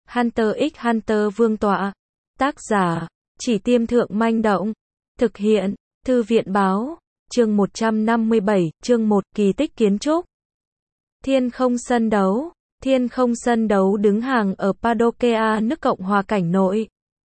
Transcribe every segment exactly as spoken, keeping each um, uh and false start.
Hunter x Hunter Vương tọa. Tác giả, Chỉ Tiêm Thượng Manh Động. Thực hiện, Thư viện Báo. Chương một trăm năm mươi bảy, chương một, kỳ tích kiến trúc. Thiên không sân đấu. Thiên không sân đấu đứng hàng ở Padokea, nước Cộng hòa Cảnh Nội.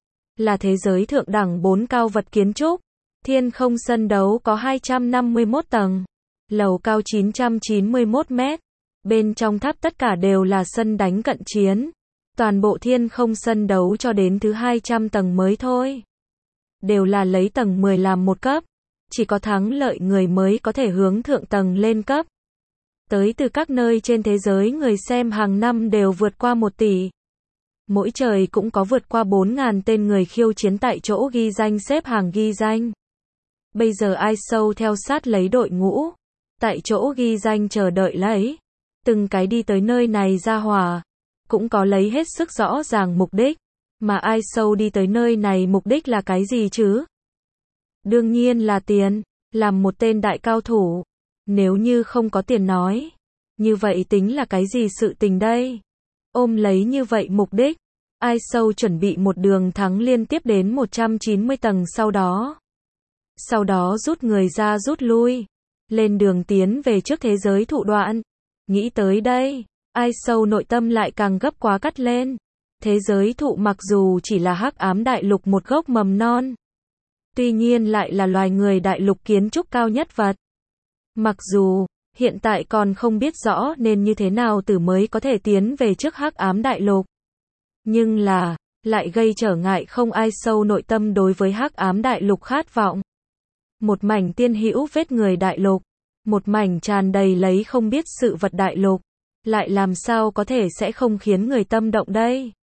Là thế giới thượng đẳng bốn cao vật kiến trúc. Thiên không sân đấu có hai trăm năm mươi mốt tầng. Lầu cao chín trăm chín mươi mốt mét. Bên trong tháp tất cả đều là sân đánh cận chiến. Toàn bộ thiên không sân đấu cho đến thứ hai trăm tầng mới thôi. Đều là lấy tầng mười làm một cấp. Chỉ có thắng lợi người mới có thể hướng thượng tầng lên cấp. Tới từ các nơi trên thế giới người xem hàng năm đều vượt qua một tỷ. Mỗi trời cũng có vượt qua bốn nghìn tên người khiêu chiến tại chỗ ghi danh xếp hàng ghi danh. Bây giờ iShow theo sát lấy đội ngũ. Tại chỗ ghi danh chờ đợi lấy. Từng cái đi tới nơi này ra hỏa. Cũng có lấy hết sức rõ ràng mục đích. Mà iShow đi tới nơi này mục đích là cái gì chứ? Đương nhiên là tiền. Làm một tên đại cao thủ. Nếu như không có tiền nói. Như vậy tính là cái gì sự tình đây? Ôm lấy như vậy mục đích. iShow chuẩn bị một đường thắng liên tiếp đến một trăm chín mươi tầng sau đó. Sau đó rút người ra rút lui. Lên đường tiến về trước thế giới thụ đoạn. Nghĩ tới đây. iShow nội tâm lại càng gấp quá cắt lên. Thế giới thụ mặc dù chỉ là hắc ám đại lục một gốc mầm non. Tuy nhiên lại là loài người đại lục kiến trúc cao nhất vật. Mặc dù, hiện tại còn không biết rõ nên như thế nào tử mới có thể tiến về trước hắc ám đại lục. Nhưng là, lại gây trở ngại không iShow nội tâm đối với hắc ám đại lục khát vọng. Một mảnh tiên hữu vết người đại lục. Một mảnh tràn đầy lấy không biết sự vật đại lục. Lại làm sao có thể sẽ không khiến người tâm động đây?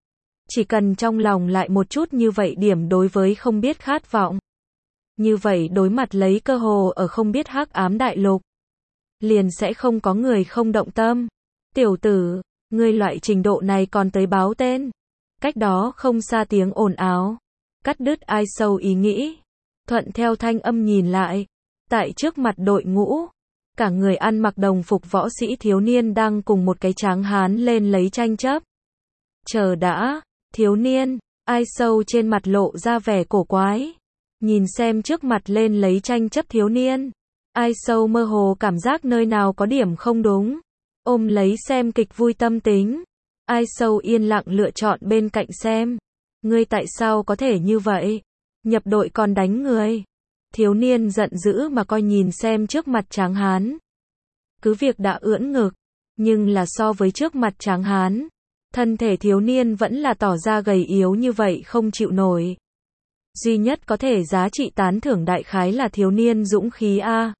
Chỉ cần trong lòng lại một chút như vậy điểm đối với không biết khát vọng. Như vậy đối mặt lấy cơ hồ ở không biết hắc ám đại lục. Liền sẽ không có người không động tâm. Tiểu tử, ngươi loại trình độ này còn tới báo tên. Cách đó không xa tiếng ồn ào. Cắt đứt iShow ý nghĩ. Thuận theo thanh âm nhìn lại. Tại trước mặt đội ngũ. Cả người ăn mặc đồng phục võ sĩ thiếu niên đang cùng một cái tráng hán lên lấy tranh chấp. Chờ đã, thiếu niên, iShow trên mặt lộ ra vẻ cổ quái. Nhìn xem trước mặt lên lấy tranh chấp thiếu niên. iShow mơ hồ cảm giác nơi nào có điểm không đúng. Ôm lấy xem kịch vui tâm tính. iShow yên lặng lựa chọn bên cạnh xem. Ngươi tại sao có thể như vậy? Nhập đội còn đánh người. Thiếu niên giận dữ mà coi nhìn xem trước mặt tráng hán. Cứ việc đã ưỡn ngực. Nhưng là so với trước mặt tráng hán. Thân thể thiếu niên vẫn là tỏ ra gầy yếu như vậy không chịu nổi. Duy nhất có thể giá trị tán thưởng đại khái là thiếu niên dũng khí a.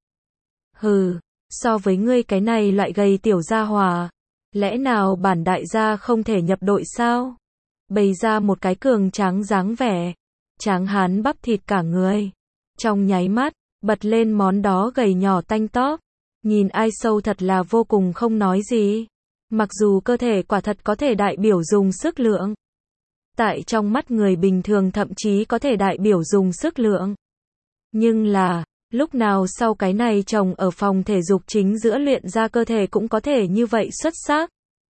Hừ, so với ngươi cái này loại gầy tiểu gia hỏa. Lẽ nào bản đại gia không thể nhập đội sao? Bày ra một cái cường tráng dáng vẻ. Tráng hán bắp thịt cả người. Trong nháy mắt, bật lên món đó gầy nhỏ tanh tóp. Nhìn iShow thật là vô cùng không nói gì. Mặc dù cơ thể quả thật có thể đại biểu dùng sức lượng. Tại trong mắt người bình thường thậm chí có thể đại biểu dùng sức lượng. Nhưng là, lúc nào sau cái này chồng ở phòng thể dục chính giữa luyện ra cơ thể cũng có thể như vậy xuất sắc.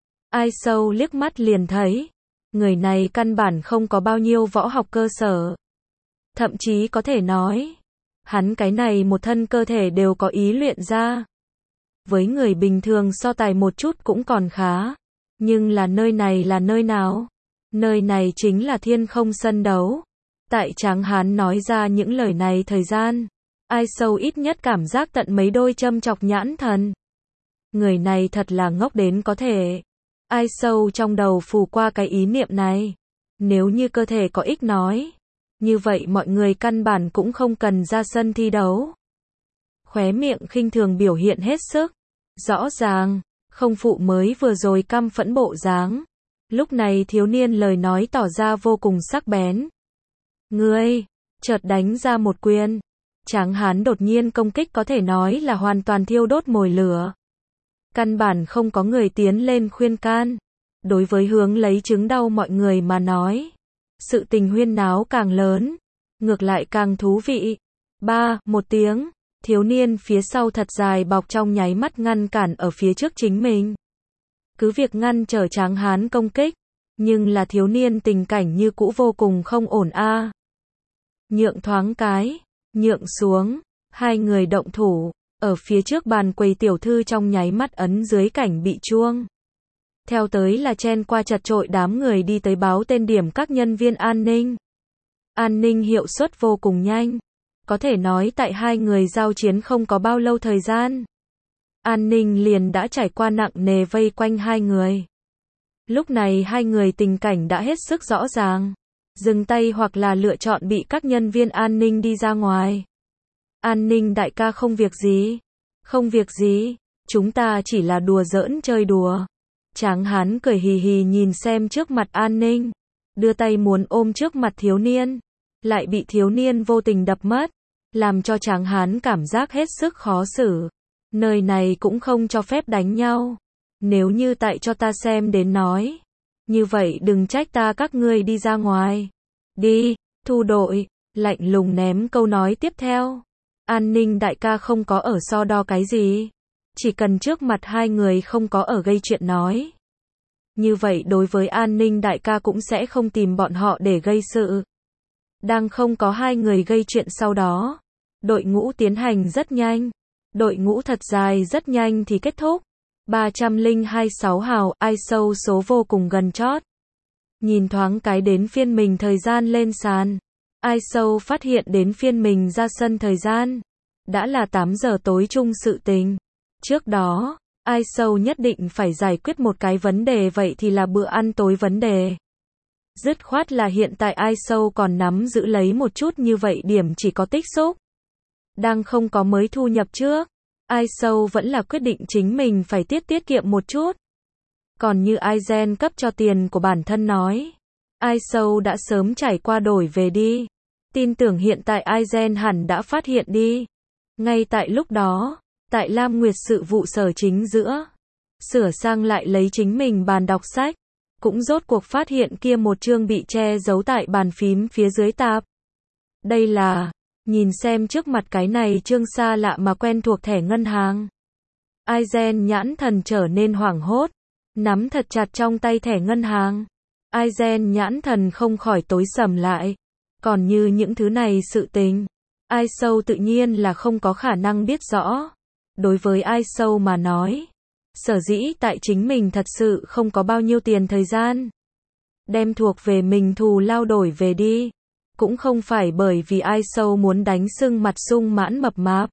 iShow liếc mắt liền thấy. Người này căn bản không có bao nhiêu võ học cơ sở. Thậm chí có thể nói. Hắn cái này một thân cơ thể đều có ý luyện ra. Với người bình thường so tài một chút cũng còn khá. Nhưng là nơi này là nơi nào? Nơi này chính là thiên không sân đấu. Tại tráng hán nói ra những lời này thời gian. iShow ít nhất cảm giác tận mấy đôi châm chọc nhãn thần. Người này thật là ngốc đến có thể. iShow trong đầu phù qua cái ý niệm này. Nếu như cơ thể có ích nói. Như vậy mọi người căn bản cũng không cần ra sân thi đấu. Khóe miệng khinh thường biểu hiện hết sức. Rõ ràng, không phụ mới vừa rồi căm phẫn bộ dáng. Lúc này thiếu niên lời nói tỏ ra vô cùng sắc bén. Ngươi, chợt đánh ra một quyền. Tráng hán đột nhiên công kích có thể nói là hoàn toàn thiêu đốt mồi lửa. Căn bản không có người tiến lên khuyên can. Đối với hướng lấy chứng đau mọi người mà nói. Sự tình huyên náo càng lớn. Ngược lại càng thú vị. Ba, một tiếng. Thiếu niên phía sau thật dài bọc trong nháy mắt ngăn cản ở phía trước chính mình. Cứ việc ngăn trở tráng hán công kích. Nhưng là thiếu niên tình cảnh như cũ vô cùng không ổn a. Nhượng thoáng cái, nhượng xuống, hai người động thủ, ở phía trước bàn quầy tiểu thư trong nháy mắt ấn dưới cảnh bị chuông. Theo tới là chen qua chật chội đám người đi tới báo tên điểm các nhân viên an ninh. An ninh hiệu suất vô cùng nhanh. Có thể nói tại hai người giao chiến không có bao lâu thời gian. An ninh liền đã trải qua nặng nề vây quanh hai người. Lúc này hai người tình cảnh đã hết sức rõ ràng. Dừng tay hoặc là lựa chọn bị các nhân viên an ninh đi ra ngoài. An ninh đại ca không việc gì. Không việc gì. Chúng ta chỉ là đùa giỡn chơi đùa. Tráng hán cười hì hì nhìn xem trước mặt an ninh. Đưa tay muốn ôm trước mặt thiếu niên. Lại bị thiếu niên vô tình đập mất. Làm cho tráng hán cảm giác hết sức khó xử. Nơi này cũng không cho phép đánh nhau. Nếu như tại cho ta xem đến nói. Như vậy đừng trách ta các ngươi đi ra ngoài. Đi, thu đội. Lạnh lùng ném câu nói tiếp theo. An ninh đại ca không có ở so đo cái gì. Chỉ cần trước mặt hai người không có ở gây chuyện nói. Như vậy đối với an ninh đại ca cũng sẽ không tìm bọn họ để gây sự. Đang không có hai người gây chuyện sau đó. Đội ngũ tiến hành rất nhanh. Đội ngũ thật dài rất nhanh thì kết thúc. ba không hai sáu hào, ai sâu số vô cùng gần chót. Nhìn thoáng cái đến phiên mình thời gian lên sàn. Ai sâu phát hiện đến phiên mình ra sân thời gian. Đã là tám giờ tối chung sự tình. Trước đó, ai sâu nhất định phải giải quyết một cái vấn đề, vậy thì là bữa ăn tối vấn đề. Dứt khoát là hiện tại ai sâu còn nắm giữ lấy một chút như vậy điểm chỉ có tích xúc. Đang không có mới thu nhập trước. Ai sâu vẫn là quyết định chính mình phải tiết tiết kiệm một chút. Còn như Aizen cấp cho tiền của bản thân nói. Ai sâu đã sớm trải qua đổi về đi. Tin tưởng hiện tại Aizen hẳn đã phát hiện đi. Ngay tại lúc đó, tại Lam Nguyệt sự vụ sở chính giữa. Sửa sang lại lấy chính mình bàn đọc sách. Cũng rốt cuộc phát hiện kia một chương bị che giấu tại bàn phím phía dưới tạp. Đây là, nhìn xem trước mặt cái này chương xa lạ mà quen thuộc thẻ ngân hàng. Aizen nhãn thần trở nên hoảng hốt, nắm thật chặt trong tay thẻ ngân hàng. Aizen nhãn thần không khỏi tối sầm lại. Còn như những thứ này sự tình, ai sâu tự nhiên là không có khả năng biết rõ. Đối với ai sâu mà nói, sở dĩ tại chính mình thật sự không có bao nhiêu tiền thời gian. Đem thuộc về mình thù lao đổi về đi. Cũng không phải bởi vì ai sâu muốn đánh sưng mặt sung mãn mập mạp.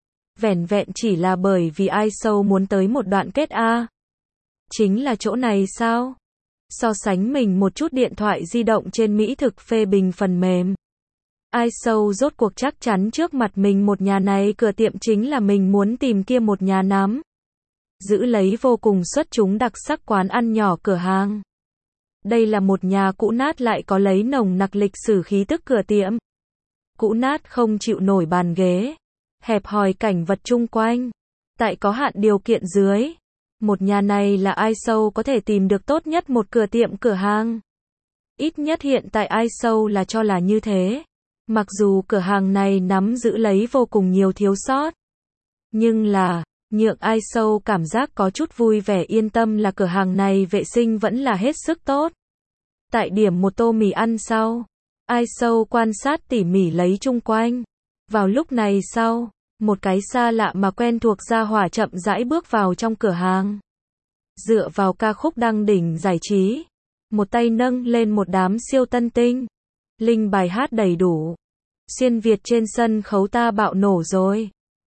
Vẻn vẹn chỉ là bởi vì ai sâu muốn tới một đoạn kết A. Chính là chỗ này sao? So sánh mình một chút điện thoại di động trên mỹ thực phê bình phần mềm. Ai sâu rốt cuộc chắc chắn trước mặt mình một nhà này cửa tiệm chính là mình muốn tìm kia một nhà nắm. Giữ lấy vô cùng xuất chúng đặc sắc quán ăn nhỏ cửa hàng. Đây là một nhà cũ nát lại có lấy nồng nặc lịch sử khí tức cửa tiệm. Cũ nát không chịu nổi bàn ghế. Hẹp hòi cảnh vật chung quanh. Tại có hạn điều kiện dưới. Một nhà này là ai sâu có thể tìm được tốt nhất một cửa tiệm cửa hàng. Ít nhất hiện tại ai sâu là cho là như thế. Mặc dù cửa hàng này nắm giữ lấy vô cùng nhiều thiếu sót. Nhưng là, nhượng ai sâu cảm giác có chút vui vẻ yên tâm là cửa hàng này vệ sinh vẫn là hết sức tốt. Tại điểm một tô mì ăn sau, ai sâu quan sát tỉ mỉ lấy chung quanh. Vào lúc này sau, một cái xa lạ mà quen thuộc gia hỏa chậm rãi bước vào trong cửa hàng. Dựa vào ca khúc đăng đỉnh giải trí, một tay nâng lên một đám siêu tân tinh. Linh bài hát đầy đủ. Xuyên Việt trên sân khấu ta bạo nổ rồi.